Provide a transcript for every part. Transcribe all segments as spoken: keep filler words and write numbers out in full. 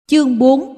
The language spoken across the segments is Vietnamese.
Chương bốn.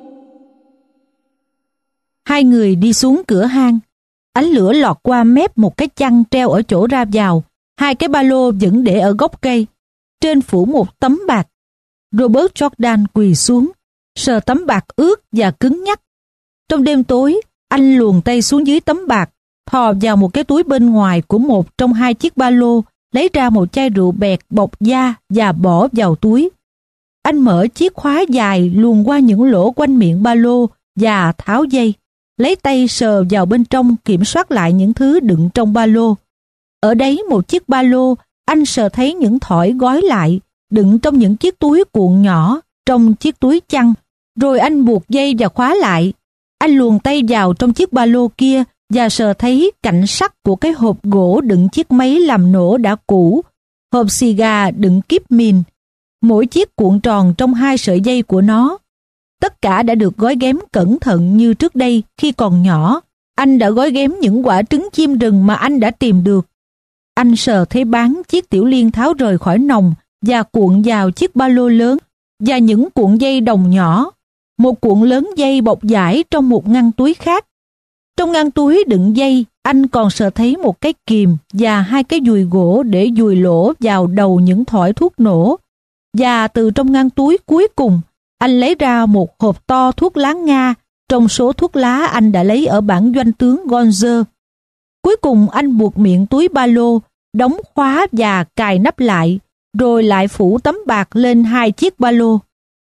Hai người đi xuống cửa hang. Ánh lửa lọt qua mép một cái chăn treo ở chỗ ra vào. Hai cái ba lô vẫn để ở gốc cây. Trên phủ một tấm bạc. Robert Jordan quỳ xuống, sờ tấm bạc ướt và cứng nhắc. Trong đêm tối, anh luồn tay xuống dưới tấm bạc, thò vào một cái túi bên ngoài của một trong hai chiếc ba lô, lấy ra một chai rượu bẹt bọc da và bỏ vào túi. Anh mở chiếc khóa dài luồn qua những lỗ quanh miệng ba lô và tháo dây, lấy tay sờ vào bên trong kiểm soát lại những thứ đựng trong ba lô. Ở đấy một chiếc ba lô, anh sờ thấy những thỏi gói lại, đựng trong những chiếc túi cuộn nhỏ, trong chiếc túi chăn. Rồi anh buộc dây và khóa lại. Anh luồn tay vào trong chiếc ba lô kia và sờ thấy cạnh sắt của cái hộp gỗ đựng chiếc máy làm nổ đã cũ, hộp xì gà đựng kíp mìn. Mỗi chiếc cuộn tròn trong hai sợi dây của nó. Tất cả đã được gói ghém cẩn thận như trước đây khi còn nhỏ. Anh đã gói ghém những quả trứng chim rừng mà anh đã tìm được. Anh sờ thấy bán chiếc tiểu liên tháo rời khỏi nòng và cuộn vào chiếc ba lô lớn và những cuộn dây đồng nhỏ. Một cuộn lớn dây bọc vải trong một ngăn túi khác. Trong ngăn túi đựng dây, anh còn sờ thấy một cái kìm và hai cái dùi gỗ để dùi lỗ vào đầu những thỏi thuốc nổ. Và từ trong ngăn túi cuối cùng, anh lấy ra một hộp to thuốc lá Nga trong số thuốc lá anh đã lấy ở bản doanh tướng Gonzer. Cuối cùng anh buộc miệng túi ba lô, đóng khóa và cài nắp lại, rồi lại phủ tấm bạc lên hai chiếc ba lô.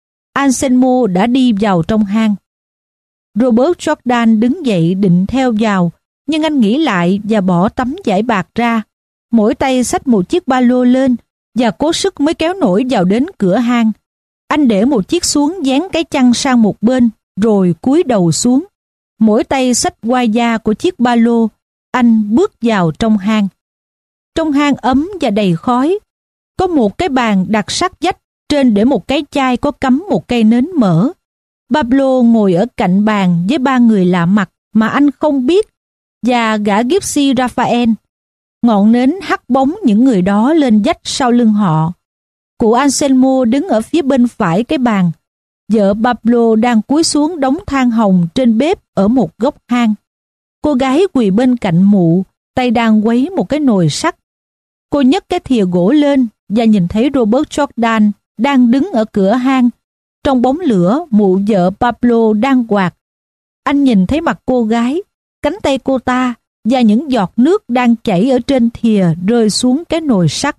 Anselmo đã đi vào trong hang. Robert Jordan đứng dậy định theo vào, nhưng anh nghĩ lại và bỏ tấm vải bạc ra. Mỗi tay xách một chiếc ba lô lên và cố sức mới kéo nổi vào đến cửa hang. Anh để một chiếc xuống dán cái chăn sang một bên, rồi cúi đầu xuống. Mỗi tay xách quai da của chiếc ba lô, anh bước vào trong hang. Trong hang ấm và đầy khói, có một cái bàn đặt sát vách, trên để một cái chai có cắm một cây nến mỡ. Pablo ngồi ở cạnh bàn với ba người lạ mặt mà anh không biết, và gã gypsy Raphael. Ngọn nến hắt bóng những người đó lên vách sau lưng họ. Cụ Anselmo đứng ở phía bên phải cái bàn. Vợ Pablo đang cúi xuống đống than hồng trên bếp ở một góc hang. Cô gái quỳ bên cạnh mụ, tay đang quấy một cái nồi sắt. Cô nhấc cái thìa gỗ lên và nhìn thấy Robert Jordan đang đứng ở cửa hang. Trong bóng lửa, mụ vợ Pablo đang quạt. Anh nhìn thấy mặt cô gái, cánh tay cô ta và những giọt nước đang chảy ở trên thìa rơi xuống cái nồi sắt.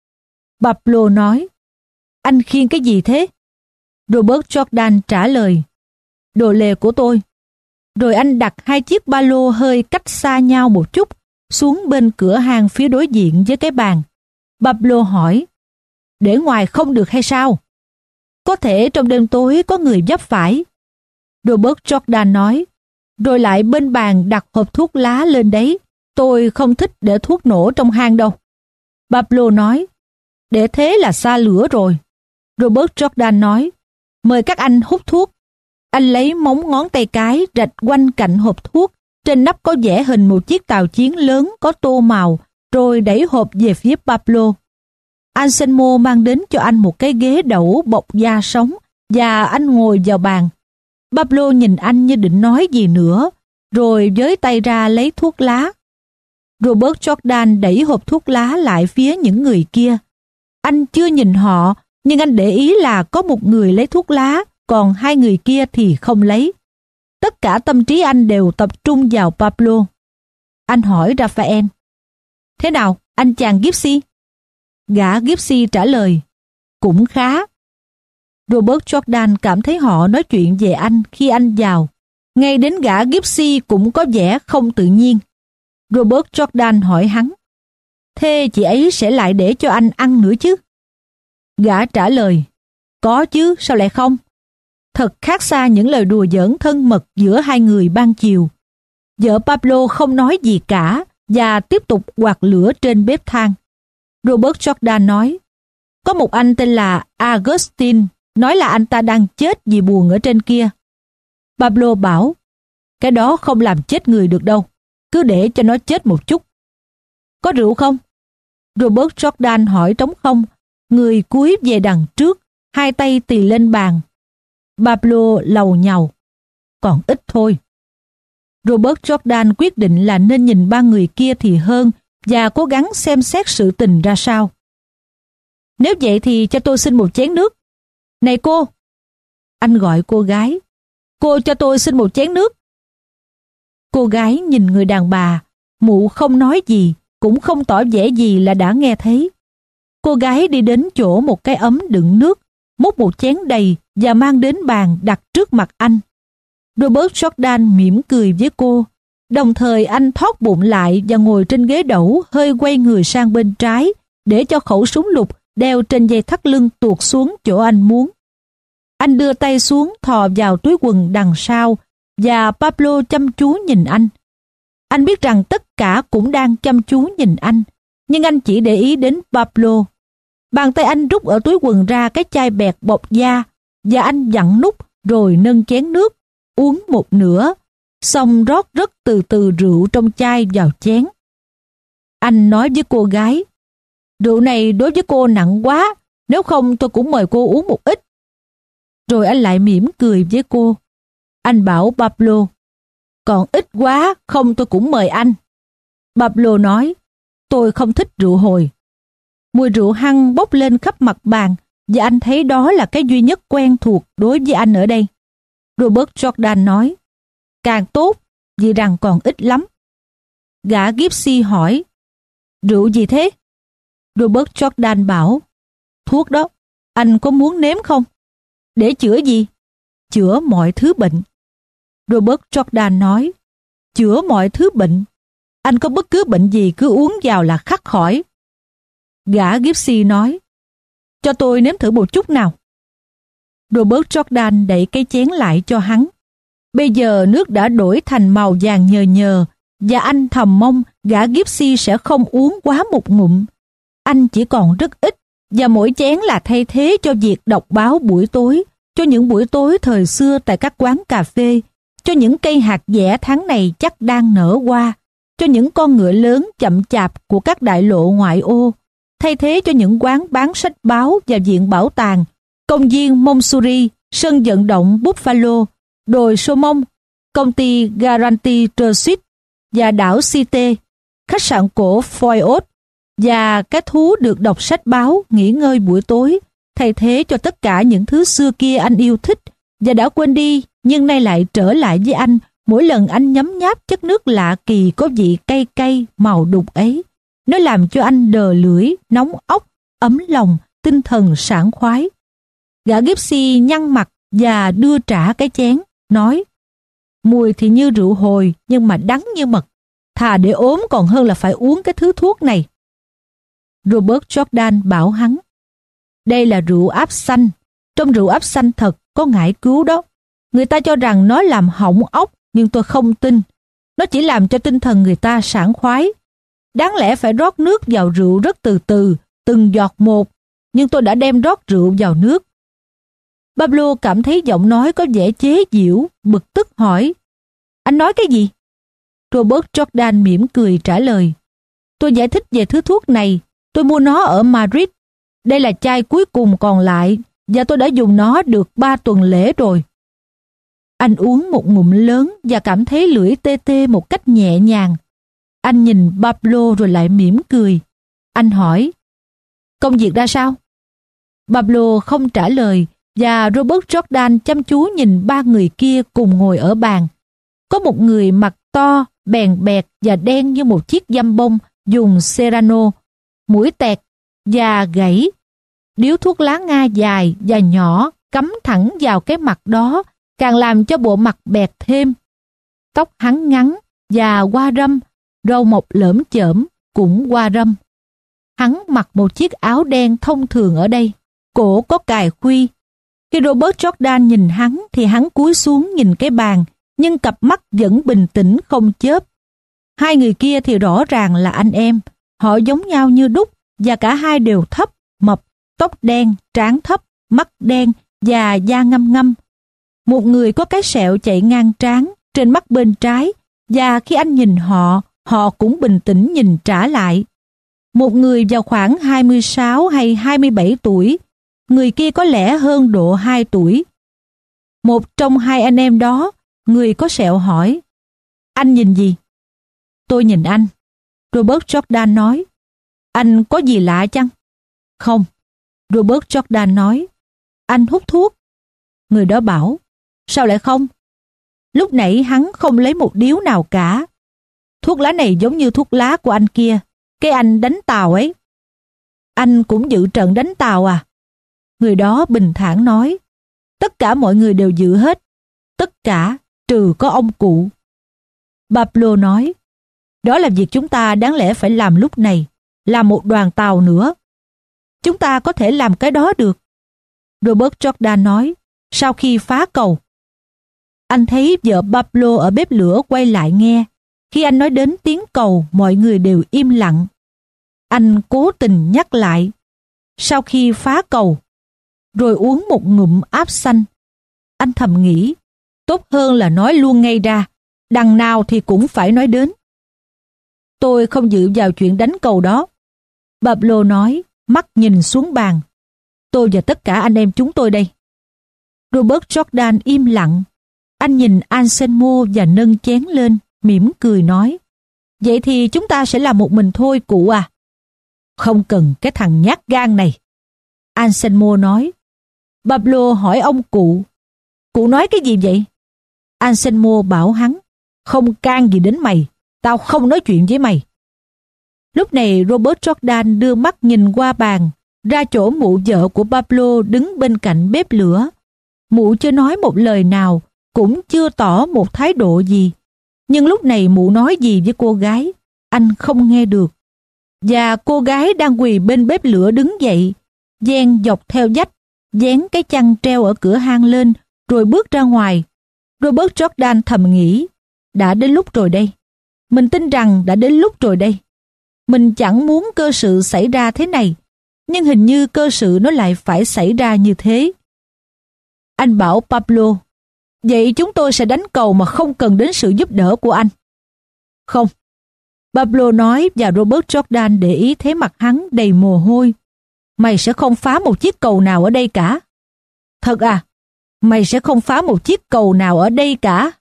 Pablo nói, anh khiêng cái gì thế? Robert Jordan trả lời, đồ lề của tôi. Rồi anh đặt hai chiếc ba lô hơi cách xa nhau một chút, xuống bên cửa hàng phía đối diện với cái bàn. Pablo hỏi, để ngoài không được hay sao? Có thể trong đêm tối có người vấp phải. Robert Jordan nói, rồi lại bên bàn đặt hộp thuốc lá lên đấy. Tôi không thích để thuốc nổ trong hang đâu. Pablo nói, để thế là xa lửa rồi. Robert Jordan nói, mời các anh hút thuốc. Anh lấy móng ngón tay cái rạch quanh cạnh hộp thuốc. Trên nắp có vẽ hình một chiếc tàu chiến lớn có tô màu, rồi đẩy hộp về phía Pablo. Anselmo mang đến cho anh một cái ghế đẩu bọc da sống và anh ngồi vào bàn. Pablo nhìn anh như định nói gì nữa, rồi với tay ra lấy thuốc lá. Robert Jordan đẩy hộp thuốc lá lại phía những người kia. Anh chưa nhìn họ, nhưng anh để ý là có một người lấy thuốc lá, còn hai người kia thì không lấy. Tất cả tâm trí anh đều tập trung vào Pablo. Anh hỏi Raphael, thế nào, anh chàng gypsy? Gã gypsy trả lời, cũng khá. Robert Jordan cảm thấy họ nói chuyện về anh khi anh vào. Ngay đến gã gypsy cũng có vẻ không tự nhiên. Robert Jordan hỏi hắn, thế chị ấy sẽ lại để cho anh ăn nữa chứ? Gã trả lời, có chứ, sao lại không? Thật khác xa những lời đùa giỡn thân mật giữa hai người ban chiều. Vợ Pablo không nói gì cả và tiếp tục quạt lửa trên bếp than. Robert Jordan nói, có một anh tên là Augustine, nói là anh ta đang chết vì buồn ở trên kia. Pablo bảo, cái đó không làm chết người được đâu, cứ để cho nó chết một chút. Có rượu không? Robert Jordan hỏi trống không, người cúi về đằng trước, hai tay tì lên bàn. Pablo lầu nhầu. Còn ít thôi. Robert Jordan quyết định là nên nhìn ba người kia thì hơn và cố gắng xem xét sự tình ra sao. Nếu vậy thì cho tôi xin một chén nước. Này cô! Anh gọi cô gái. Cô cho tôi xin một chén nước. Cô gái nhìn người đàn bà, mụ không nói gì, cũng không tỏ vẻ gì là đã nghe thấy. Cô gái đi đến chỗ một cái ấm đựng nước, múc một chén đầy và mang đến bàn đặt trước mặt anh. Robert Jordan mỉm cười với cô, đồng thời anh thót bụng lại và ngồi trên ghế đẩu, hơi quay người sang bên trái để cho khẩu súng lục đeo trên dây thắt lưng tuột xuống chỗ anh muốn. Anh đưa tay xuống thò vào túi quần đằng sau và Pablo chăm chú nhìn anh. Anh biết rằng tất cả cũng đang chăm chú nhìn anh, nhưng anh chỉ để ý đến Pablo. Bàn tay anh rút ở túi quần ra cái chai bẹt bọc da và anh vặn nút rồi nâng chén nước, uống một nửa, xong rót rất từ từ rượu trong chai vào chén. Anh nói với cô gái, rượu này đối với cô nặng quá, nếu không tôi cũng mời cô uống một ít. Rồi anh lại mỉm cười với cô. Anh bảo Pablo, còn ít quá, không tôi cũng mời anh. Pablo nói, tôi không thích rượu hồi. Mùi rượu hăng bốc lên khắp mặt bàn và anh thấy đó là cái duy nhất quen thuộc đối với anh ở đây. Robert Jordan nói, càng tốt, vì rằng còn ít lắm. Gã Gypsy hỏi, rượu gì thế? Robert Jordan bảo, thuốc đó, anh có muốn nếm không? Để chữa gì? Chữa mọi thứ bệnh. Robert Jordan nói, chữa mọi thứ bệnh. Anh có bất cứ bệnh gì cứ uống vào là khắc khỏi. Gã Gypsy nói, cho tôi nếm thử một chút nào. Robert Jordan đẩy cái chén lại cho hắn. Bây giờ nước đã đổi thành màu vàng nhờ nhờ và anh thầm mong gã Gypsy sẽ không uống quá một ngụm. Anh chỉ còn rất ít và mỗi chén là thay thế cho việc đọc báo buổi tối, cho những buổi tối thời xưa tại các quán cà phê, cho những cây hạt dẻ tháng này chắc đang nở hoa, cho những con ngựa lớn chậm chạp của các đại lộ ngoại ô, thay thế cho những quán bán sách báo và viện bảo tàng, công viên Montsouris, sân vận động Buffalo, đồi Somon, công ty Guaranty Trust và đảo Cité, khách sạn cổ Foyot và cái thú được đọc sách báo, nghỉ ngơi buổi tối, thay thế cho tất cả những thứ xưa kia anh yêu thích và đã quên đi, nhưng nay lại trở lại với anh mỗi lần anh nhấm nháp chất nước lạ kỳ có vị cay cay màu đục ấy. Nó làm cho anh đờ lưỡi, nóng óc, ấm lòng, tinh thần sảng khoái. Gã Gypsy nhăn mặt và đưa trả cái chén, nói, mùi thì như rượu hồi nhưng mà đắng như mật. Thà để ốm còn hơn là phải uống cái thứ thuốc này. Robert Jordan bảo hắn, đây là rượu áp xanh. Trong rượu áp xanh thật có ngải cứu đó. Người ta cho rằng nó làm hỏng óc, nhưng tôi không tin. Nó chỉ làm cho tinh thần người ta sảng khoái. Đáng lẽ phải rót nước vào rượu rất từ từ, từng giọt một, nhưng tôi đã đem rót rượu vào nước. Pablo cảm thấy giọng nói có vẻ chế giễu, bực tức hỏi, anh nói cái gì? Robert Jordan mỉm cười trả lời, tôi giải thích về thứ thuốc này, tôi mua nó ở Madrid. Đây là chai cuối cùng còn lại và tôi đã dùng nó được ba tuần lễ rồi. Anh uống một ngụm lớn và cảm thấy lưỡi tê tê một cách nhẹ nhàng. Anh nhìn Pablo rồi lại mỉm cười. Anh hỏi, công việc ra sao? Pablo không trả lời và Robert Jordan chăm chú nhìn ba người kia cùng ngồi ở bàn. Có một người mặt to, bèn bẹt và đen như một chiếc dăm bông dùng Serrano, mũi tẹt và gãy. Điếu thuốc lá Nga dài và nhỏ cắm thẳng vào cái mặt đó càng làm cho bộ mặt bẹt thêm. Tóc hắn ngắn và qua râm, râu mọc lởm chởm cũng qua râm. Hắn mặc một chiếc áo đen thông thường ở đây, cổ có cài khuy. Khi Robert Jordan nhìn hắn thì hắn cúi xuống nhìn cái bàn, nhưng cặp mắt vẫn bình tĩnh không chớp. Hai người kia thì rõ ràng là anh em, họ giống nhau như đúc và cả hai đều thấp, mập, tóc đen, trán thấp, mắt đen và da ngăm ngăm. Một người có cái sẹo chạy ngang trán trên mắt bên trái và khi anh nhìn họ, họ cũng bình tĩnh nhìn trả lại. Một người vào khoảng hai mươi sáu hay hai mươi bảy tuổi, người kia có lẽ hơn độ hai tuổi. Một trong hai anh em đó, người có sẹo hỏi, anh nhìn gì? Tôi nhìn anh. Robert Jordan nói, anh có gì lạ chăng? Không. Robert Jordan nói, anh hút thuốc. Người đó bảo, sao lại không? Lúc nãy hắn không lấy một điếu nào cả. Thuốc lá này giống như thuốc lá của anh kia, cái anh đánh Tàu ấy. Anh cũng dự trận đánh Tàu à? Người đó bình thản nói, tất cả mọi người đều dự hết, tất cả trừ có ông cụ. Pablo nói, đó là việc chúng ta đáng lẽ phải làm lúc này, làm một đoàn tàu nữa. Chúng ta có thể làm cái đó được. Robert Jordan nói, sau khi phá cầu. Anh thấy vợ Pablo ở bếp lửa quay lại nghe. Khi anh nói đến tiếng cầu, mọi người đều im lặng. Anh cố tình nhắc lại, sau khi phá cầu, rồi uống một ngụm áp xanh. Anh thầm nghĩ, tốt hơn là nói luôn ngay ra, đằng nào thì cũng phải nói đến. Tôi không dự vào chuyện đánh cầu đó. Pablo nói, mắt nhìn xuống bàn. Tôi và tất cả anh em chúng tôi đây. Robert Jordan im lặng. Anh nhìn Anselmo và nâng chén lên, mỉm cười nói, vậy thì chúng ta sẽ làm một mình thôi cụ à? Không cần cái thằng nhát gan này. Anselmo nói. Pablo hỏi ông cụ, cụ nói cái gì vậy? Anselmo bảo hắn, không can gì đến mày, tao không nói chuyện với mày. Lúc này Robert Jordan đưa mắt nhìn qua bàn, ra chỗ mụ vợ của Pablo đứng bên cạnh bếp lửa. Mụ chưa nói một lời nào, cũng chưa tỏ một thái độ gì. Nhưng lúc này mụ nói gì với cô gái, anh không nghe được. Và cô gái đang quỳ bên bếp lửa đứng dậy, dang dọc theo vách, dán cái chăn treo ở cửa hang lên, rồi bước ra ngoài. Robert Jordan thầm nghĩ, đã đến lúc rồi đây. Mình tin rằng đã đến lúc rồi đây. Mình chẳng muốn cơ sự xảy ra thế này, nhưng hình như cơ sự nó lại phải xảy ra như thế. Anh bảo Pablo, vậy chúng tôi sẽ đánh cầu mà không cần đến sự giúp đỡ của anh. Không. Pablo nói và Robert Jordan để ý thấy mặt hắn đầy mồ hôi. Mày sẽ không phá một chiếc cầu nào ở đây cả. Thật à? Mày sẽ không phá một chiếc cầu nào ở đây cả.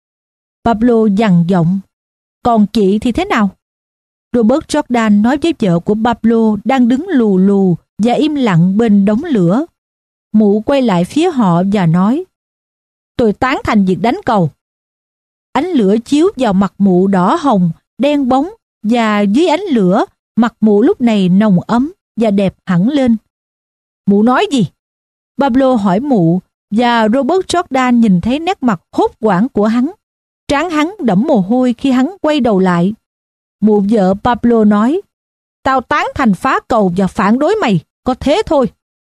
Pablo dằn giọng. Còn chị thì thế nào? Robert Jordan nói với vợ của Pablo đang đứng lù lù và im lặng bên đống lửa. Mụ quay lại phía họ và nói, tôi tán thành việc đánh cầu. Ánh lửa chiếu vào mặt mụ đỏ hồng, đen bóng, và dưới ánh lửa, mặt mụ lúc này nồng ấm và đẹp hẳn lên. Mụ nói gì? Pablo hỏi mụ, và Robert Jordan nhìn thấy nét mặt hốt hoảng của hắn. Trán hắn đẫm mồ hôi khi hắn quay đầu lại. Mụ vợ Pablo nói, tao tán thành phá cầu và phản đối mày, có thế thôi.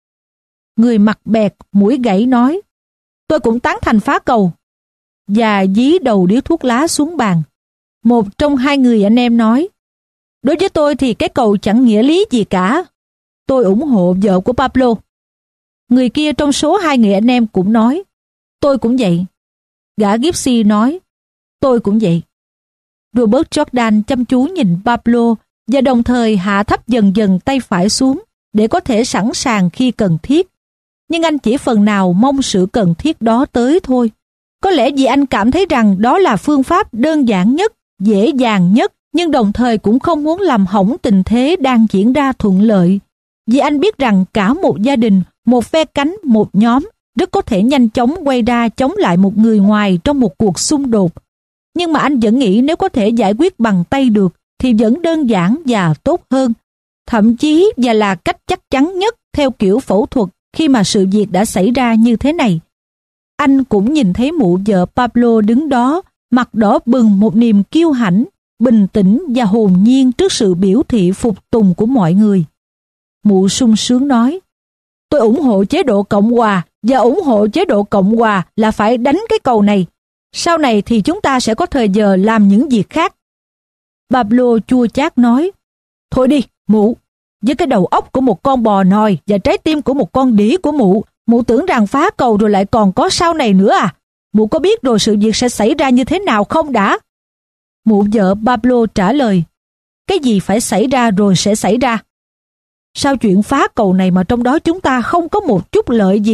Người mặt bẹt, mũi gãy nói, tôi cũng tán thành phá cầu. Và dí đầu điếu thuốc lá xuống bàn. Một trong hai người anh em nói, đối với tôi thì cái cầu chẳng nghĩa lý gì cả. Tôi ủng hộ vợ của Pablo. Người kia trong số hai người anh em cũng nói, tôi cũng vậy. Gã Gypsy nói, tôi cũng vậy. Robert Jordan chăm chú nhìn Pablo và đồng thời hạ thấp dần dần tay phải xuống để có thể sẵn sàng khi cần thiết. Nhưng anh chỉ phần nào mong sự cần thiết đó tới thôi. Có lẽ vì anh cảm thấy rằng đó là phương pháp đơn giản nhất, dễ dàng nhất, nhưng đồng thời cũng không muốn làm hỏng tình thế đang diễn ra thuận lợi. Vì anh biết rằng cả một gia đình, một phe cánh, một nhóm rất có thể nhanh chóng quay ra chống lại một người ngoài trong một cuộc xung đột. Nhưng mà anh vẫn nghĩ nếu có thể giải quyết bằng tay được thì vẫn đơn giản và tốt hơn. Thậm chí và là cách chắc chắn nhất theo kiểu phẫu thuật khi mà sự việc đã xảy ra như thế này. Anh cũng nhìn thấy mụ vợ Pablo đứng đó, mặt đỏ bừng một niềm kiêu hãnh, bình tĩnh và hồn nhiên trước sự biểu thị phục tùng của mọi người. Mụ sung sướng nói, tôi ủng hộ chế độ Cộng hòa và ủng hộ chế độ Cộng hòa là phải đánh cái cầu này. Sau này thì chúng ta sẽ có thời giờ làm những việc khác. Pablo chua chát nói, thôi đi, mụ, với cái đầu óc của một con bò nòi và trái tim của một con đĩ của mụ, mụ tưởng rằng phá cầu rồi lại còn có sau này nữa à? Mụ có biết rồi sự việc sẽ xảy ra như thế nào không đã? Mụ vợ Pablo trả lời, cái gì phải xảy ra rồi sẽ xảy ra. Sao chuyện phá cầu này mà trong đó chúng ta không có một chút lợi gì?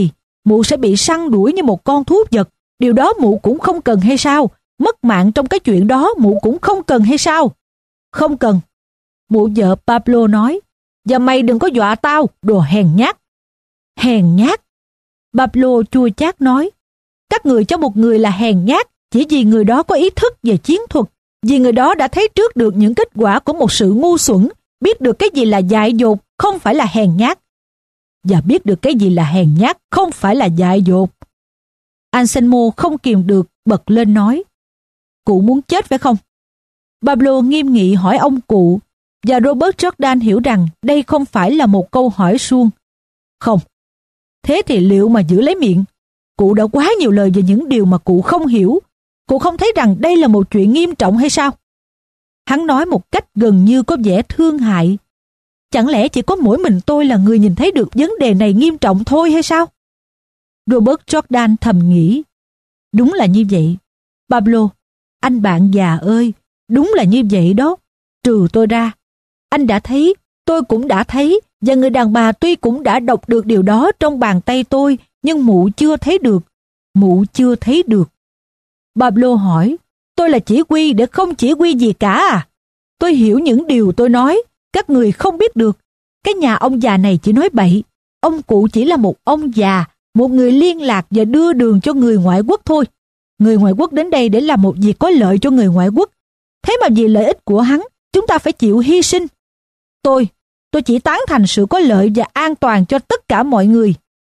Mụ sẽ bị săn đuổi như một con thú vật. Điều đó mụ cũng không cần hay sao? Mất mạng trong cái chuyện đó mụ cũng không cần hay sao? Không cần. Mụ vợ Pablo nói. Và mày đừng có dọa tao, đồ hèn nhát. Hèn nhát? Pablo chua chát nói. Các người cho một người là hèn nhát chỉ vì người đó có ý thức về chiến thuật, vì người đó đã thấy trước được những kết quả của một sự ngu xuẩn, biết được cái gì là dại dột, không phải là hèn nhát. Và biết được cái gì là hèn nhát, không phải là dại dột. Anselmo không kìm được, bật lên nói. Cụ muốn chết phải không? Pablo nghiêm nghị hỏi ông cụ, và Robert Jordan hiểu rằng đây không phải là một câu hỏi suông. Không. Thế thì liệu mà giữ lấy miệng? Cụ đã quá nhiều lời về những điều mà cụ không hiểu. Cụ không thấy rằng đây là một chuyện nghiêm trọng hay sao? Hắn nói một cách gần như có vẻ thương hại. Chẳng lẽ chỉ có mỗi mình tôi là người nhìn thấy được vấn đề này nghiêm trọng thôi hay sao? Robert Jordan thầm nghĩ. Đúng là như vậy. Pablo, anh bạn già ơi, đúng là như vậy đó. Trừ tôi ra. Anh đã thấy, tôi cũng đã thấy, và người đàn bà tuy cũng đã đọc được điều đó trong bàn tay tôi, nhưng mụ chưa thấy được. Mụ chưa thấy được. Pablo hỏi, tôi là chỉ huy để không chỉ huy gì cả à? Tôi hiểu những điều tôi nói, các người không biết được. Cái nhà ông già này chỉ nói bậy. Ông cụ chỉ là một ông già, một người liên lạc và đưa đường cho người ngoại quốc thôi. Người ngoại quốc đến đây để làm một việc có lợi cho người ngoại quốc. Thế mà vì lợi ích của hắn, chúng ta phải chịu hy sinh. Tôi, tôi chỉ tán thành sự có lợi và an toàn cho tất cả mọi người.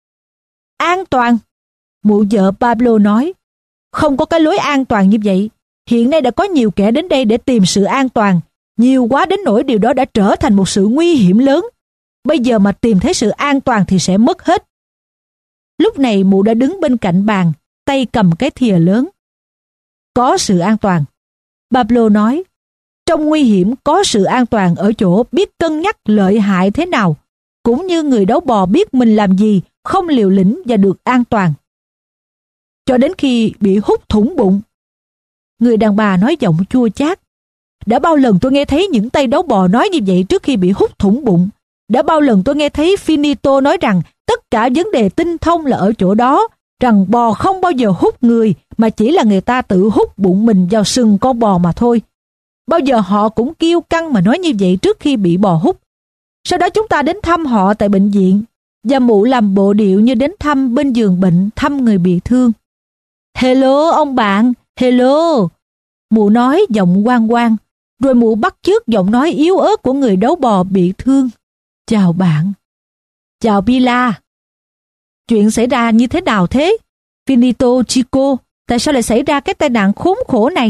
An toàn? Mụ vợ Pablo nói. Không có cái lối an toàn như vậy. Hiện nay đã có nhiều kẻ đến đây để tìm sự an toàn. Nhiều quá đến nỗi điều đó đã trở thành một sự nguy hiểm lớn. Bây giờ mà tìm thấy sự an toàn thì sẽ mất hết. Lúc này mụ đã đứng bên cạnh bàn, tay cầm cái thìa lớn. Có sự an toàn. Pablo nói. Trong nguy hiểm có sự an toàn ở chỗ biết cân nhắc lợi hại thế nào, cũng như người đấu bò biết mình làm gì, không liều lĩnh và được an toàn. Cho đến khi bị hút thủng bụng. Người đàn bà nói giọng chua chát. Đã bao lần tôi nghe thấy những tay đấu bò nói như vậy trước khi bị hút thủng bụng. Đã bao lần tôi nghe thấy Finito nói rằng tất cả vấn đề tinh thông là ở chỗ đó, rằng bò không bao giờ hút người, mà chỉ là người ta tự hút bụng mình vào sừng con bò mà thôi. Bao giờ họ cũng kiêu căng mà nói như vậy trước khi bị bò hút. Sau đó chúng ta đến thăm họ tại bệnh viện, và mụ làm bộ điệu như đến thăm bên giường bệnh, thăm người bị thương. Hello ông bạn, hello. Mụ nói giọng ngoan ngoan, rồi mụ bắt chước giọng nói yếu ớt của người đấu bò bị thương. Chào bạn. Chào Pilar. Chuyện xảy ra như thế nào thế? Finito Chico, tại sao lại xảy ra cái tai nạn khốn khổ này?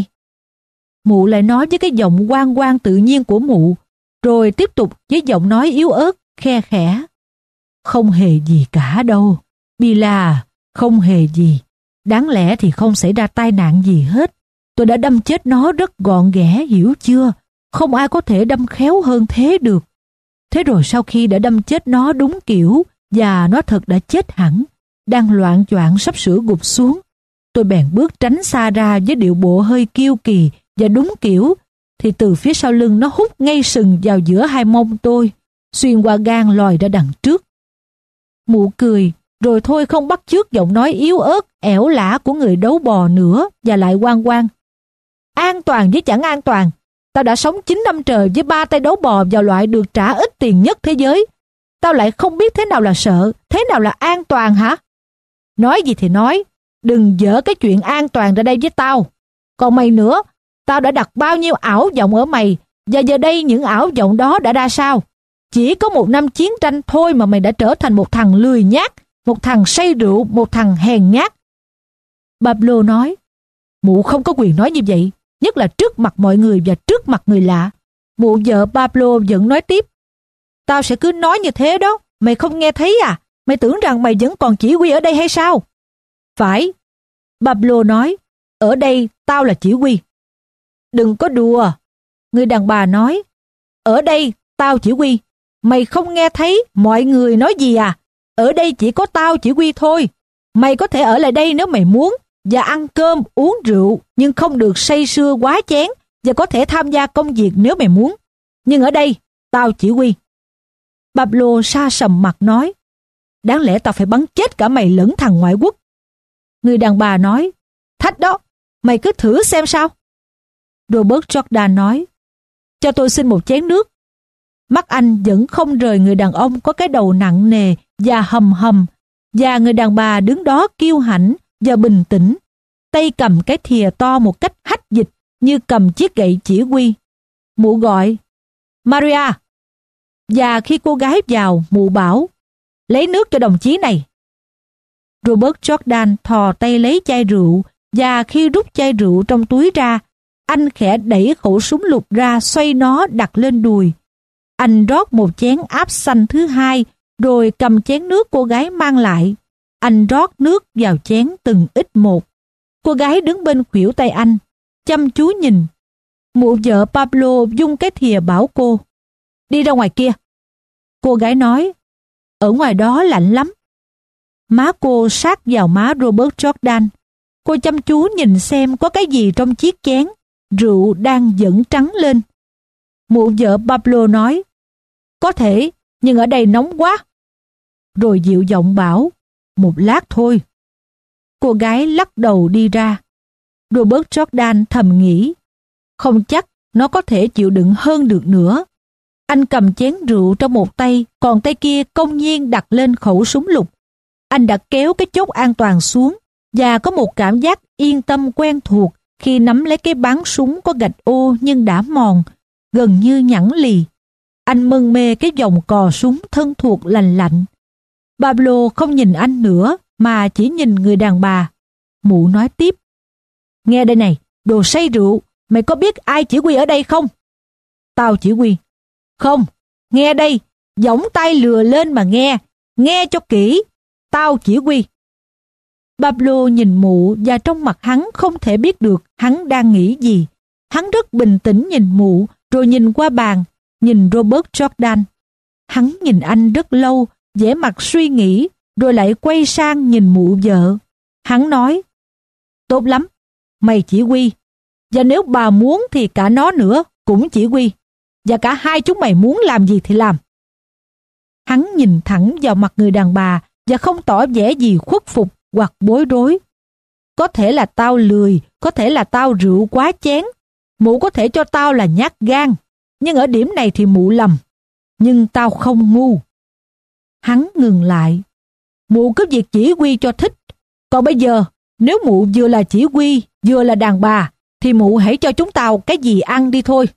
Mụ lại nói với cái giọng ngoan ngoan tự nhiên của mụ, rồi tiếp tục với giọng nói yếu ớt, khe khẽ. Không hề gì cả đâu. Pilar, không hề gì. Đáng lẽ thì không xảy ra tai nạn gì hết. Tôi đã đâm chết nó rất gọn ghẽ, hiểu chưa? Không ai có thể đâm khéo hơn thế được. Thế rồi sau khi đã đâm chết nó đúng kiểu, và nó thật đã chết hẳn, đang loạng choạng sắp sửa gục xuống, tôi bèn bước tránh xa ra với điệu bộ hơi kiêu kỳ, và đúng kiểu, thì từ phía sau lưng nó hút ngay sừng vào giữa hai mông tôi, xuyên qua gan lòi ra đằng trước. Mụ cười, rồi thôi không bắt chước giọng nói yếu ớt, ẻo lả của người đấu bò nữa, và lại oan oan. An toàn với chẳng an toàn. Tao đã sống chín năm trời với ba tay đấu bò vào loại được trả ít tiền nhất thế giới. Tao lại không biết thế nào là sợ, thế nào là an toàn hả? Nói gì thì nói, đừng dở cái chuyện an toàn ra đây với tao. Còn mày nữa, tao đã đặt bao nhiêu ảo vọng ở mày, và giờ đây những ảo vọng đó đã ra sao? Chỉ có một năm chiến tranh thôi mà mày đã trở thành một thằng lười nhác, một thằng say rượu, một thằng hèn nhát. Pablo nói, mụ không có quyền nói như vậy, nhất là trước mặt mọi người và trước mặt người lạ. Mụ vợ Pablo vẫn nói tiếp, tao sẽ cứ nói như thế đó, mày không nghe thấy à? Mày tưởng rằng mày vẫn còn chỉ huy ở đây hay sao? Phải, Pablo nói, ở đây tao là chỉ huy. Đừng có đùa, người đàn bà nói, ở đây tao chỉ huy. Mày không nghe thấy mọi người nói gì à? Ở đây chỉ có tao chỉ huy thôi. Mày có thể ở lại đây nếu mày muốn, và ăn cơm, uống rượu, nhưng không được say sưa quá chén, và có thể tham gia công việc nếu mày muốn. Nhưng ở đây, tao chỉ huy. Pablo sa sầm mặt nói, đáng lẽ tao phải bắn chết cả mày lẫn thằng ngoại quốc. Người đàn bà nói, thách đó, mày cứ thử xem sao. Robert Jordan nói, cho tôi xin một chén nước. Mắt anh vẫn không rời người đàn ông có cái đầu nặng nề và hầm hầm, và người đàn bà đứng đó kiêu hãnh và bình tĩnh, tay cầm cái thìa to một cách hách dịch như cầm chiếc gậy chỉ huy. Mụ gọi, Maria. Và khi cô gái vào, mụ bảo, lấy nước cho đồng chí này. Robert Jordan thò tay lấy chai rượu, và khi rút chai rượu trong túi ra, anh khẽ đẩy khẩu súng lục ra, xoay nó đặt lên đùi. Anh rót một chén áp xanh thứ hai, rồi cầm chén nước cô gái mang lại. Anh rót nước vào chén từng ít một. Cô gái đứng bên khuỷu tay anh, chăm chú nhìn. Mụ vợ Pablo vung cái thìa bảo cô, đi ra ngoài kia. Cô gái nói, ở ngoài đó lạnh lắm. Má cô sát vào má Robert Jordan. Cô chăm chú nhìn xem có cái gì trong chiếc chén. Rượu đang dẫn trắng lên. Mụ vợ Pablo nói, có thể, nhưng ở đây nóng quá. Rồi dịu giọng bảo, một lát thôi. Cô gái lắc đầu đi ra. Robert Jordan thầm nghĩ, không chắc nó có thể chịu đựng hơn được nữa. Anh cầm chén rượu trong một tay, còn tay kia công nhiên đặt lên khẩu súng lục. Anh đã kéo cái chốt an toàn xuống, và có một cảm giác yên tâm quen thuộc khi nắm lấy cái báng súng có gạch ô nhưng đã mòn, gần như nhẵn lì. Anh mân mê cái vòng cò súng thân thuộc lành lạnh. Pablo không nhìn anh nữa, mà chỉ nhìn người đàn bà. Mụ nói tiếp, nghe đây này, đồ say rượu, mày có biết ai chỉ huy ở đây không? Tao chỉ huy. Không, nghe đây, giỏng tay lừa lên mà nghe, nghe cho kỹ, tao chỉ huy. Pablo nhìn mụ, và trong mặt hắn không thể biết được hắn đang nghĩ gì. Hắn rất bình tĩnh nhìn mụ, rồi nhìn qua bàn, nhìn Robert Jordan. Hắn nhìn anh rất lâu, vẻ mặt suy nghĩ, rồi lại quay sang nhìn mụ vợ. Hắn nói, tốt lắm, mày chỉ huy, và nếu bà muốn thì cả nó nữa cũng chỉ huy, và cả hai chúng mày muốn làm gì thì làm. Hắn nhìn thẳng vào mặt người đàn bà và không tỏ vẻ gì khuất phục hoặc bối rối. Có thể là tao lười, có thể là tao rượu quá chén, mụ có thể cho tao là nhát gan, nhưng ở điểm này thì mụ lầm. Nhưng tao không ngu. Hắn ngừng lại. Mụ cứ việc chỉ huy cho thích. Còn bây giờ, nếu mụ vừa là chỉ huy, vừa là đàn bà, thì mụ hãy cho chúng tao cái gì ăn đi thôi.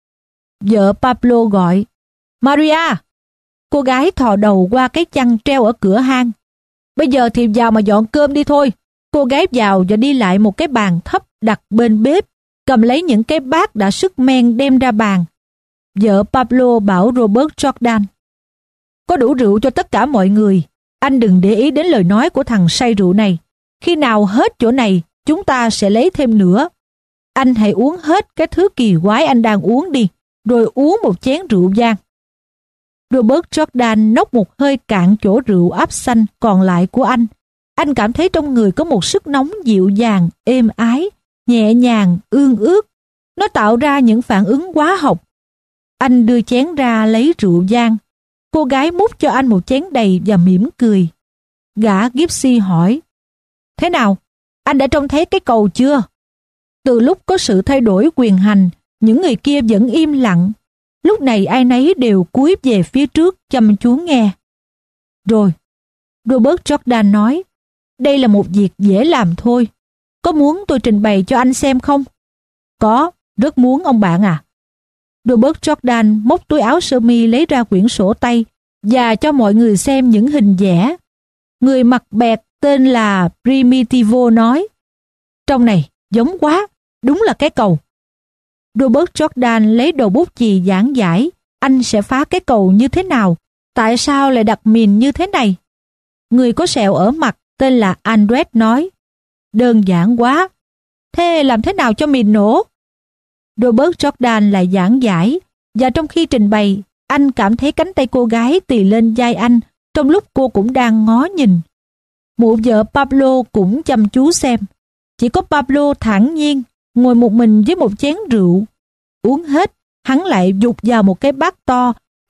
Vợ Pablo gọi, Maria. Cô gái thò đầu qua cái chăn treo ở cửa hang. Bây giờ thì vào mà dọn cơm đi thôi. Cô gái vào và đi lại một cái bàn thấp đặt bên bếp, cầm lấy những cái bát đã sức men đem ra bàn. Vợ Pablo bảo Robert Jordan, có đủ rượu cho tất cả mọi người. Anh đừng để ý đến lời nói của thằng say rượu này. Khi nào hết chỗ này, chúng ta sẽ lấy thêm nữa. Anh hãy uống hết cái thứ kỳ quái anh đang uống đi, rồi uống một chén rượu vang. Robert Jordan nốc một hơi cạn chỗ rượu áp xanh còn lại của anh. Anh cảm thấy trong người có một sức nóng dịu dàng, êm ái, nhẹ nhàng, ương ướt. Nó tạo ra những phản ứng hóa học. Anh đưa chén ra lấy rượu vang. Cô gái múc cho anh một chén đầy và mỉm cười. Gã Gypsy hỏi, thế nào, anh đã trông thấy cái cầu chưa? Từ lúc có sự thay đổi quyền hành, những người kia vẫn im lặng. Lúc này ai nấy đều cúi về phía trước chăm chú nghe. Rồi, Robert Jordan nói, đây là một việc dễ làm thôi. Có muốn tôi trình bày cho anh xem không? Có, rất muốn ông bạn à. Robert Jordan móc túi áo sơ mi lấy ra quyển sổ tay và cho mọi người xem những hình vẽ. Người mặc bẹt tên là Primitivo nói, trong này giống quá, đúng là cái cầu. Robert Jordan lấy đầu bút chì giảng giải, anh sẽ phá cái cầu như thế nào, tại sao lại đặt mìn như thế này. Người có sẹo ở mặt tên là Andres nói, đơn giản quá, thế làm thế nào cho mìn nổ? Robert Jordan lại giảng giải, và trong khi trình bày, anh cảm thấy cánh tay cô gái tì lên vai anh, trong lúc cô cũng đang ngó nhìn. Mụ vợ Pablo cũng chăm chú xem. Chỉ có Pablo thản nhiên, ngồi một mình với một chén rượu. Uống hết, hắn lại vụt vào một cái bát to,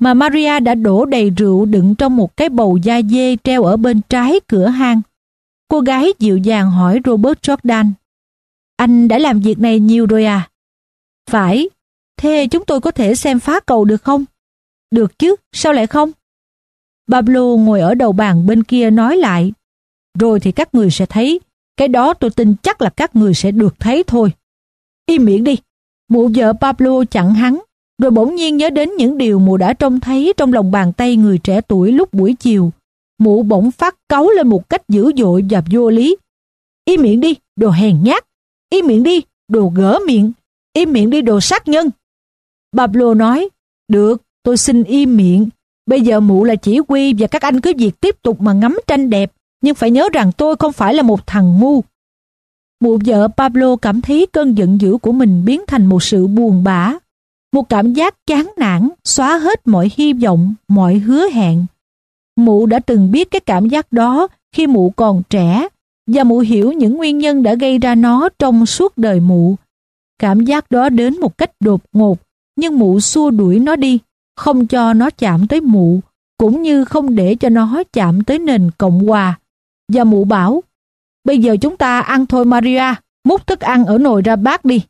mà Maria đã đổ đầy rượu đựng trong một cái bầu da dê treo ở bên trái cửa hang. Cô gái dịu dàng hỏi Robert Jordan, anh đã làm việc này nhiều rồi à? Phải, thế chúng tôi có thể xem phá cầu được không? Được chứ, sao lại không? Pablo ngồi ở đầu bàn bên kia nói lại, rồi thì các người sẽ thấy, cái đó tôi tin chắc là các người sẽ được thấy thôi. Im miệng đi, mụ vợ Pablo chặn hắn, rồi bỗng nhiên nhớ đến những điều mụ đã trông thấy trong lòng bàn tay người trẻ tuổi lúc buổi chiều. Mụ bỗng phát cáu lên một cách dữ dội và vô lý. Im miệng đi, đồ hèn nhát. Im miệng đi, đồ gỡ miệng. Im miệng đi, đồ sát nhân. Pablo nói, được, tôi xin im miệng. Bây giờ mụ là chỉ huy và các anh cứ việc tiếp tục mà ngắm tranh đẹp, nhưng phải nhớ rằng tôi không phải là một thằng ngu. Mụ vợ Pablo cảm thấy cơn giận dữ của mình biến thành một sự buồn bã, một cảm giác chán nản, xóa hết mọi hy vọng, mọi hứa hẹn. Mụ đã từng biết cái cảm giác đó khi mụ còn trẻ, và mụ hiểu những nguyên nhân đã gây ra nó trong suốt đời mụ. Cảm giác đó đến một cách đột ngột, nhưng mụ xua đuổi nó đi, không cho nó chạm tới mụ, cũng như không để cho nó chạm tới nền Cộng hòa. Và mụ bảo, bây giờ chúng ta ăn thôi Maria, múc thức ăn ở nồi ra bát đi.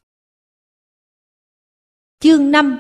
Chương năm.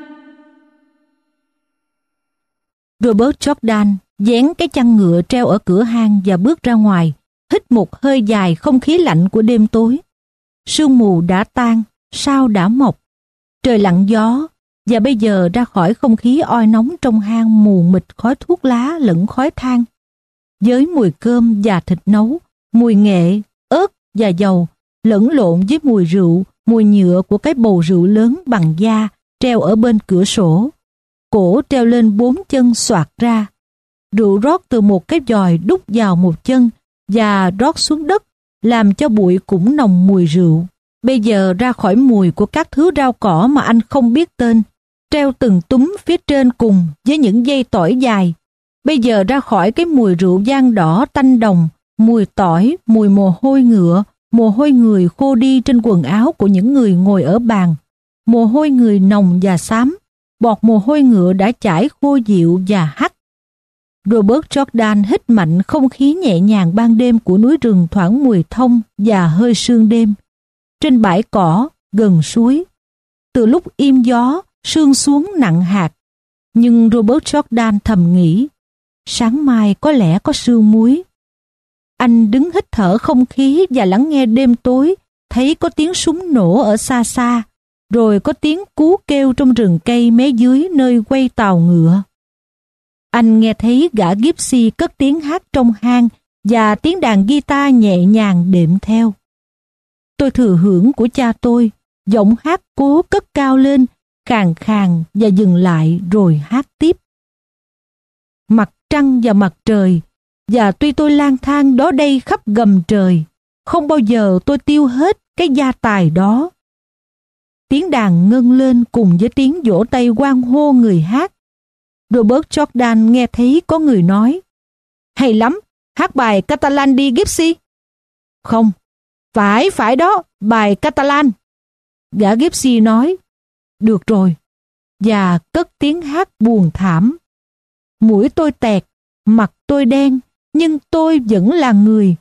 Robert Jordan vén cái chăn ngựa treo ở cửa hang và bước ra ngoài, hít một hơi dài không khí lạnh của đêm tối. Sương mù đã tan, sao đã mọc, trời lặng gió, và bây giờ ra khỏi không khí oi nóng trong hang mù mịt khói thuốc lá lẫn khói than. Với mùi cơm và thịt nấu, mùi nghệ, ớt và dầu, lẫn lộn với mùi rượu, mùi nhựa của cái bầu rượu lớn bằng da treo ở bên cửa sổ. Cổ treo lên bốn chân xoạc ra. Rượu rót từ một cái vòi đút vào một chân và rót xuống đất, làm cho bụi cũng nồng mùi rượu. Bây giờ ra khỏi mùi của các thứ rau cỏ mà anh không biết tên, treo từng túm phía trên cùng với những dây tỏi dài. Bây giờ ra khỏi cái mùi rượu vang đỏ tanh đồng, mùi tỏi, mùi mồ hôi ngựa, mồ hôi người khô đi trên quần áo của những người ngồi ở bàn. Mồ hôi người nồng và xám, bọt mồ hôi ngựa đã chảy khô dịu và hắt. Robert Jordan hít mạnh không khí nhẹ nhàng ban đêm của núi rừng thoảng mùi thông và hơi sương đêm. Trên bãi cỏ, gần suối. Từ lúc im gió, sương xuống nặng hạt. Nhưng Robert Jordan thầm nghĩ, sáng mai có lẽ có sương muối. Anh đứng hít thở không khí và lắng nghe đêm tối, thấy có tiếng súng nổ ở xa xa, rồi có tiếng cú kêu trong rừng cây mé dưới nơi quay tàu ngựa. Anh nghe thấy gã gypsy cất tiếng hát trong hang và tiếng đàn guitar nhẹ nhàng đệm theo. Tôi thừa hưởng của cha tôi, giọng hát cố cất cao lên, khàn khàn và dừng lại rồi hát tiếp. Mặt trăng và mặt trời, và tuy tôi lang thang đó đây khắp gầm trời, không bao giờ tôi tiêu hết cái gia tài đó. Tiếng đàn ngân lên cùng với tiếng vỗ tay hoan hô người hát. Robert Jordan nghe thấy có người nói, hay lắm, hát bài Catalan đi Gypsy. Không, phải, phải đó, bài Catalan. Gã Gypsy nói, được rồi, và cất tiếng hát buồn thảm. Mũi tôi tẹt, mặt tôi đen, nhưng tôi vẫn là người.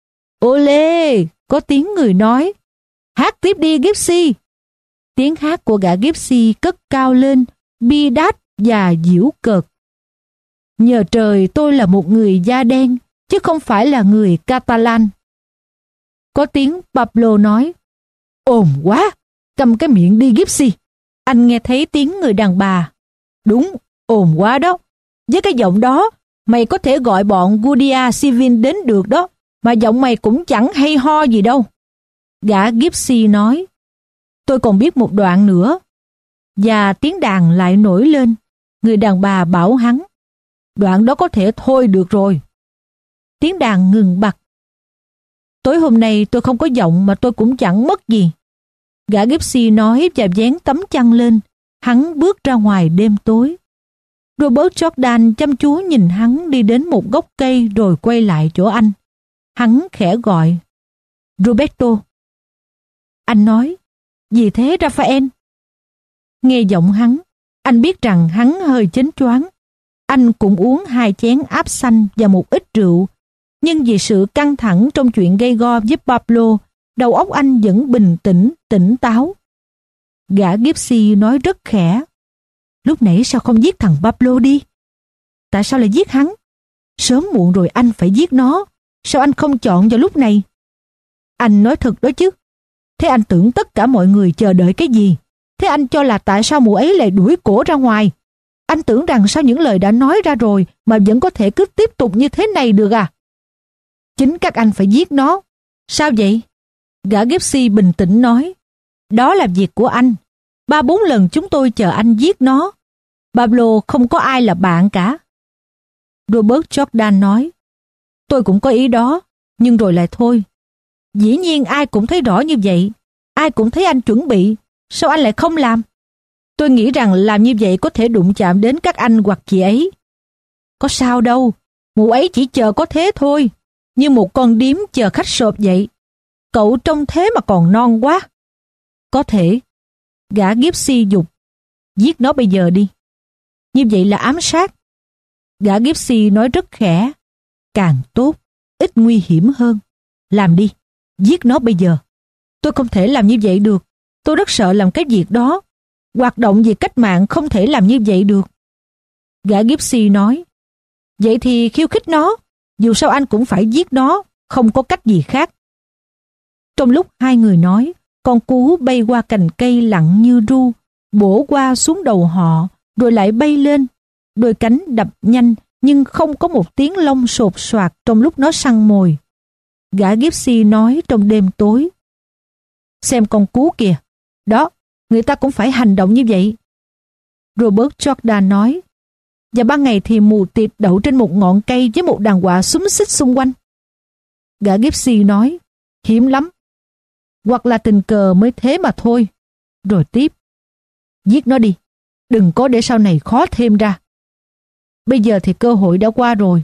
Olê, có tiếng người nói, hát tiếp đi Gypsy. Tiếng hát của gã Gypsy cất cao lên, bi đát và giễu cợt. Nhờ trời tôi là một người da đen, chứ không phải là người Catalan. Có tiếng Pablo nói, ồn quá, cầm cái miệng đi Gypsy. Anh nghe thấy tiếng người đàn bà. Đúng, ồn quá đó. Với cái giọng đó, mày có thể gọi bọn Guardia Civil đến được đó, mà giọng mày cũng chẳng hay ho gì đâu. Gã Gypsy nói, tôi còn biết một đoạn nữa. Và tiếng đàn lại nổi lên. Người đàn bà bảo hắn, đoạn đó có thể thôi được rồi. Tiếng đàn ngừng bặt. Tối hôm nay tôi không có giọng mà tôi cũng chẳng mất gì. Gã Gypsy nói và vén tấm chăn lên. Hắn bước ra ngoài đêm tối. Robert Jordan chăm chú nhìn hắn đi đến một gốc cây rồi quay lại chỗ anh. Hắn khẽ gọi, Roberto. Anh nói, gì thế Raphael? Nghe giọng hắn, anh biết rằng hắn hơi chến choáng. Anh cũng uống hai chén áp xanh và một ít rượu, nhưng vì sự căng thẳng trong chuyện gây go với Pablo, đầu óc anh vẫn bình tĩnh, tỉnh táo. Gã Gypsy nói rất khẽ. Lúc nãy sao không giết thằng Pablo đi? Tại sao lại giết hắn? Sớm muộn rồi anh phải giết nó. Sao anh không chọn vào lúc này? Anh nói thật đó chứ. Thế anh tưởng tất cả mọi người chờ đợi cái gì? Thế anh cho là tại sao mụ ấy lại đuổi cổ ra ngoài? Anh tưởng rằng sau những lời đã nói ra rồi mà vẫn có thể cứ tiếp tục như thế này được à? Chính các anh phải giết nó. Sao vậy? Gã Gypsy bình tĩnh nói. Đó là việc của anh. Ba bốn lần chúng tôi chờ anh giết nó. Pablo không có ai là bạn cả. Robert Jordan nói. Tôi cũng có ý đó, nhưng rồi lại thôi. Dĩ nhiên ai cũng thấy rõ như vậy. Ai cũng thấy anh chuẩn bị. Sao anh lại không làm? Tôi nghĩ rằng làm như vậy có thể đụng chạm đến các anh hoặc chị ấy. Có sao đâu, mụ ấy chỉ chờ có thế thôi. Như một con điếm chờ khách sộp vậy. Cậu trông thế mà còn non quá. Có thể. Gã Gypsy giục. Giết nó bây giờ đi. Như vậy là ám sát. Gã Gypsy nói rất khẽ. Càng tốt, ít nguy hiểm hơn. Làm đi, giết nó bây giờ. Tôi không thể làm như vậy được. Tôi rất sợ làm cái việc đó. Hoạt động về cách mạng không thể làm như vậy được. Gã Gypsy nói. Vậy thì khiêu khích nó. Dù sao anh cũng phải giết nó. Không có cách gì khác. Trong lúc hai người nói, con cú bay qua cành cây lặng như ru, bổ qua xuống đầu họ, rồi lại bay lên. Đôi cánh đập nhanh, nhưng không có một tiếng lông sột soạt trong lúc nó săn mồi. Gã Gypsy nói trong đêm tối. Xem con cú kìa. Đó, người ta cũng phải hành động như vậy. Robert Jordan nói. Và ban ngày thì mù tịt đậu trên một ngọn cây với một đàn quạ xúm xít xung quanh. Gã Gypsy nói. Hiếm lắm. Hoặc là tình cờ mới thế mà thôi. Rồi tiếp. Giết nó đi. Đừng có để sau này khó thêm ra. Bây giờ thì cơ hội đã qua rồi.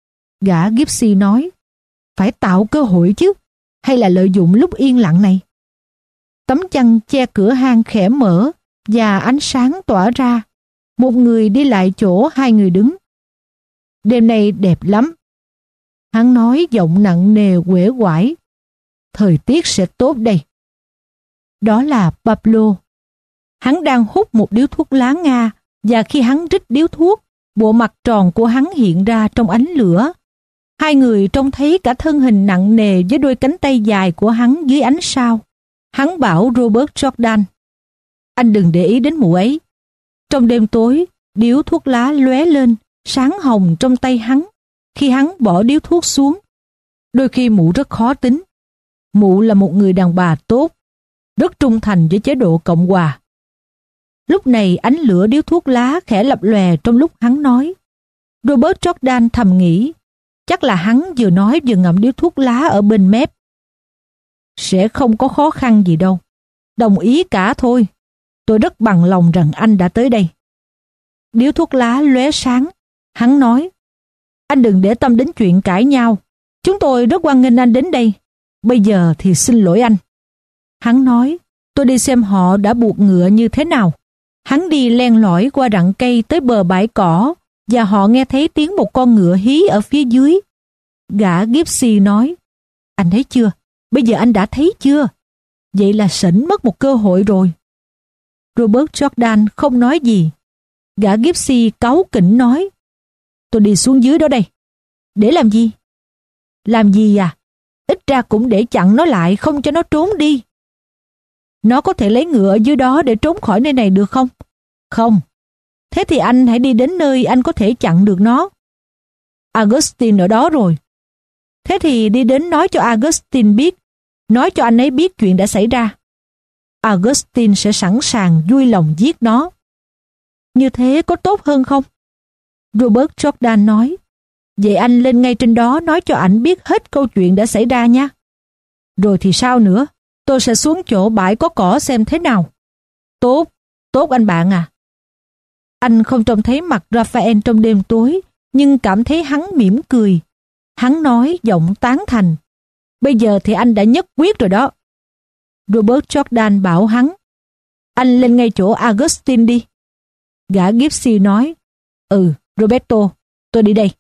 Gã Gypsy nói. Phải tạo cơ hội chứ. Hay là lợi dụng lúc yên lặng này? Tấm chăn che cửa hang khẽ mở và ánh sáng tỏa ra. Một người đi lại chỗ hai người đứng. Đêm nay đẹp lắm. Hắn nói giọng nặng nề uể oải. Thời tiết sẽ tốt đây. Đó là Pablo. Hắn đang hút một điếu thuốc lá Nga, và khi hắn rít điếu thuốc, bộ mặt tròn của hắn hiện ra trong ánh lửa. Hai người trông thấy cả thân hình nặng nề với đôi cánh tay dài của hắn dưới ánh sao. Hắn bảo Robert Jordan. Anh đừng để ý đến mụ ấy. Trong đêm tối, điếu thuốc lá lóe lên, sáng hồng trong tay hắn. Khi hắn bỏ điếu thuốc xuống, đôi khi mụ rất khó tính. Mụ là một người đàn bà tốt, rất trung thành với chế độ Cộng hòa. Lúc này ánh lửa điếu thuốc lá khẽ lập lòe trong lúc hắn nói. Robert Jordan thầm nghĩ, chắc là hắn vừa nói vừa ngậm điếu thuốc lá ở bên mép. Sẽ không có khó khăn gì đâu. Đồng ý cả thôi. Tôi rất bằng lòng rằng anh đã tới đây. Điếu thuốc lá lóe sáng. Hắn nói, anh đừng để tâm đến chuyện cãi nhau. Chúng tôi rất hoan nghênh anh đến đây. Bây giờ thì xin lỗi anh. Hắn nói, tôi đi xem họ đã buộc ngựa như thế nào. Hắn đi len lỏi qua rặng cây tới bờ bãi cỏ, và họ nghe thấy tiếng một con ngựa hí ở phía dưới. Gã Gypsy nói, anh thấy chưa? Bây giờ anh đã thấy chưa? Vậy là sỉnh mất một cơ hội rồi. Robert Jordan không nói gì. Gã Gypsy cáu kỉnh nói, tôi đi xuống dưới đó đây. Để làm gì? Làm gì à? Ít ra cũng để chặn nó lại, không cho nó trốn đi. Nó có thể lấy ngựa ở dưới đó để trốn khỏi nơi này được không? Không. Thế thì anh hãy đi đến nơi anh có thể chặn được nó. Augustine ở đó rồi. Thế thì đi đến nói cho Augustine biết. Nói cho anh ấy biết chuyện đã xảy ra. Augustine sẽ sẵn sàng vui lòng giết nó. Như thế có tốt hơn không? Robert Jordan nói. Vậy anh lên ngay trên đó nói cho ảnh biết hết câu chuyện đã xảy ra nha. Rồi thì sao nữa? Tôi sẽ xuống chỗ bãi có cỏ xem thế nào. Tốt, tốt anh bạn à. Anh không trông thấy mặt Raphael trong đêm tối, nhưng cảm thấy hắn mỉm cười. Hắn nói giọng tán thành. Bây giờ thì anh đã nhất quyết rồi đó. Robert Jordan bảo hắn. Anh lên ngay chỗ Augustine đi. Gã Gypsy nói. Ừ, Roberto, tôi đi đây.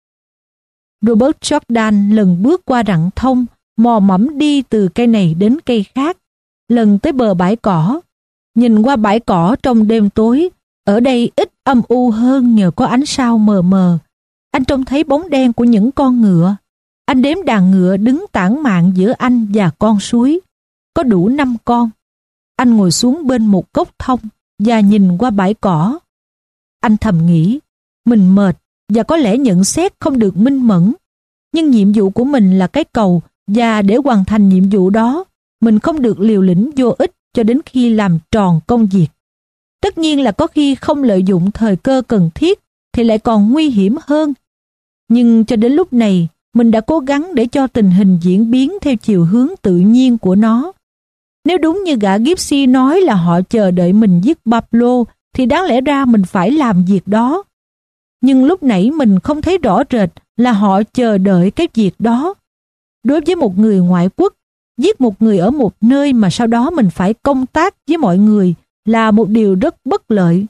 Robert Jordan lần bước qua rặng thông, mò mẫm đi từ cây này đến cây khác, lần tới bờ bãi cỏ. Nhìn qua bãi cỏ trong đêm tối, ở đây ít âm u hơn nhờ có ánh sao mờ mờ. Anh trông thấy bóng đen của những con ngựa. Anh đếm đàn ngựa đứng tản mạn giữa anh và con suối. Có đủ năm con. Anh ngồi xuống bên một gốc thông và nhìn qua bãi cỏ. Anh thầm nghĩ, mình mệt và có lẽ nhận xét không được minh mẫn. Nhưng nhiệm vụ của mình là cái cầu, và để hoàn thành nhiệm vụ đó, mình không được liều lĩnh vô ích cho đến khi làm tròn công việc. Tất nhiên là có khi không lợi dụng thời cơ cần thiết thì lại còn nguy hiểm hơn. Nhưng cho đến lúc này, mình đã cố gắng để cho tình hình diễn biến theo chiều hướng tự nhiên của nó. Nếu đúng như gã Gypsy nói là họ chờ đợi mình giết Pablo, thì đáng lẽ ra mình phải làm việc đó. Nhưng lúc nãy mình không thấy rõ rệt là họ chờ đợi cái việc đó. Đối với một người ngoại quốc, giết một người ở một nơi mà sau đó mình phải công tác với mọi người là một điều rất bất lợi.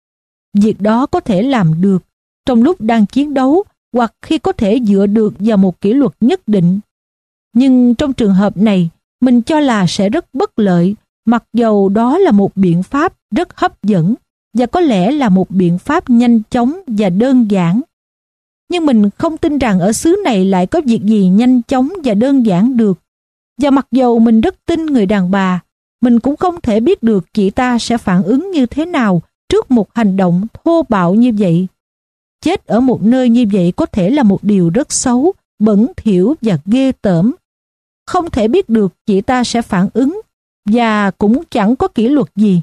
Việc đó có thể làm được trong lúc đang chiến đấu hoặc khi có thể dựa được vào một kỷ luật nhất định. Nhưng trong trường hợp này, mình cho là sẽ rất bất lợi, mặc dầu đó là một biện pháp rất hấp dẫn và có lẽ là một biện pháp nhanh chóng và đơn giản. Nhưng mình không tin rằng ở xứ này lại có việc gì nhanh chóng và đơn giản được. Và mặc dầu mình rất tin người đàn bà, mình cũng không thể biết được chị ta sẽ phản ứng như thế nào trước một hành động thô bạo như vậy. Chết ở một nơi như vậy có thể là một điều rất xấu, bẩn thỉu và ghê tởm. Không thể biết được chị ta sẽ phản ứng, và cũng chẳng có kỷ luật gì.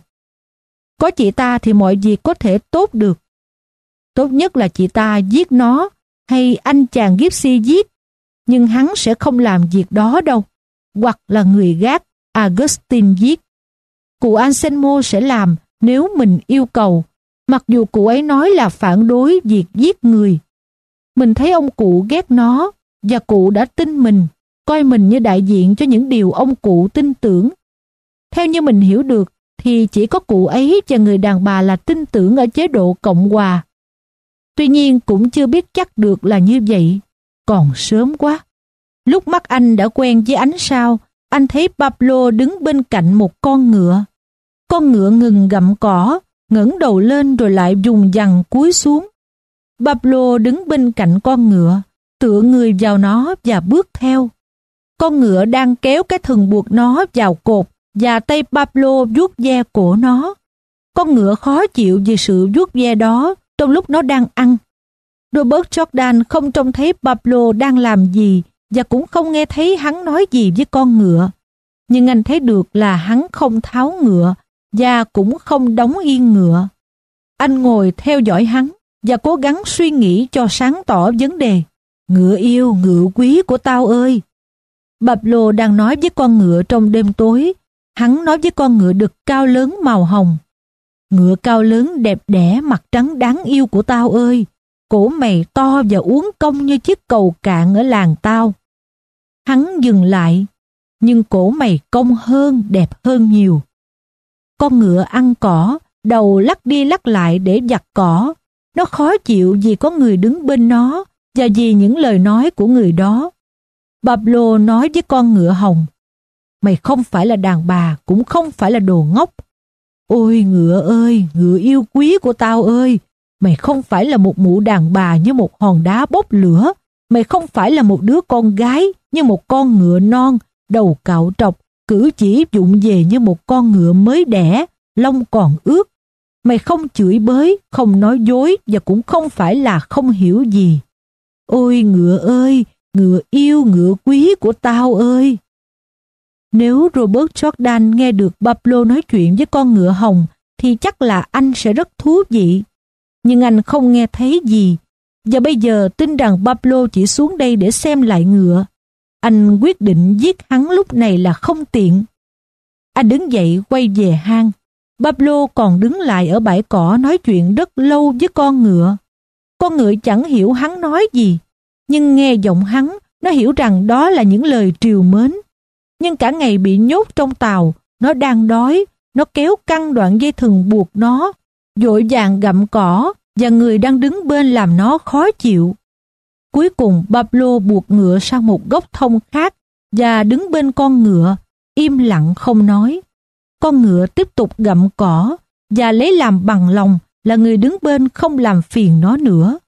Có chị ta thì mọi việc có thể tốt được. Tốt nhất là chị ta giết nó, hay anh chàng Gypsy giết, nhưng hắn sẽ không làm việc đó đâu. Hoặc là người gác Augustine giết. Cụ Anselmo sẽ làm nếu mình yêu cầu, mặc dù cụ ấy nói là phản đối việc giết người. Mình thấy ông cụ ghét nó, và cụ đã tin mình, coi mình như đại diện cho những điều ông cụ tin tưởng. Theo như mình hiểu được, thì chỉ có cụ ấy và người đàn bà là tin tưởng ở chế độ Cộng hòa. Tuy nhiên cũng chưa biết chắc được là như vậy, còn sớm quá. Lúc mắt anh đã quen với ánh sao, anh thấy Pablo đứng bên cạnh một con ngựa. Con ngựa ngừng gặm cỏ, ngẩng đầu lên rồi lại vùng vằng cúi xuống. Pablo đứng bên cạnh con ngựa, tựa người vào nó và bước theo. Con ngựa đang kéo cái thừng buộc nó vào cột, và tay Pablo vuốt ve cổ nó. Con ngựa khó chịu vì sự vuốt ve đó trong lúc nó đang ăn. Robert Jordan không trông thấy Pablo đang làm gì và cũng không nghe thấy hắn nói gì với con ngựa. Nhưng anh thấy được là hắn không tháo ngựa và cũng không đóng yên ngựa. Anh ngồi theo dõi hắn và cố gắng suy nghĩ cho sáng tỏ vấn đề. Ngựa yêu, ngựa quý của tao ơi! Pablo đang nói với con ngựa trong đêm tối. Hắn nói với con ngựa đực cao lớn màu hồng. Ngựa cao lớn đẹp đẽ mặt trắng đáng yêu của tao ơi! Cổ mày to và uốn cong như chiếc cầu cạn ở làng tao. Hắn dừng lại, nhưng cổ mày cong hơn, đẹp hơn nhiều. Con ngựa ăn cỏ, đầu lắc đi lắc lại để vặt cỏ. Nó khó chịu vì có người đứng bên nó và vì những lời nói của người đó. Pablo nói với con ngựa hồng, mày không phải là đàn bà, cũng không phải là đồ ngốc. Ôi ngựa ơi, ngựa yêu quý của tao ơi! Mày không phải là một mụ đàn bà như một hòn đá bốc lửa. Mày không phải là một đứa con gái như một con ngựa non, đầu cạo trọc, cử chỉ vụng về như một con ngựa mới đẻ, lông còn ướt. Mày không chửi bới, không nói dối và cũng không phải là không hiểu gì. Ôi ngựa ơi, ngựa yêu, ngựa quý của tao ơi! Nếu Robert Jordan nghe được Pablo nói chuyện với con ngựa hồng thì chắc là anh sẽ rất thú vị. Nhưng anh không nghe thấy gì, và bây giờ tin rằng Pablo chỉ xuống đây để xem lại ngựa. Anh quyết định giết hắn lúc này là không tiện. Anh đứng dậy quay về hang. Pablo còn đứng lại ở bãi cỏ nói chuyện rất lâu với con ngựa. Con ngựa chẳng hiểu hắn nói gì, nhưng nghe giọng hắn, nó hiểu rằng đó là những lời trìu mến. Nhưng cả ngày bị nhốt trong tàu, nó đang đói, nó kéo căng đoạn dây thừng buộc nó, vội vàng gặm cỏ và người đang đứng bên làm nó khó chịu. Cuối cùng Pablo buộc ngựa sang một gốc thông khác và đứng bên con ngựa, im lặng không nói. Con ngựa tiếp tục gặm cỏ và lấy làm bằng lòng là người đứng bên không làm phiền nó nữa.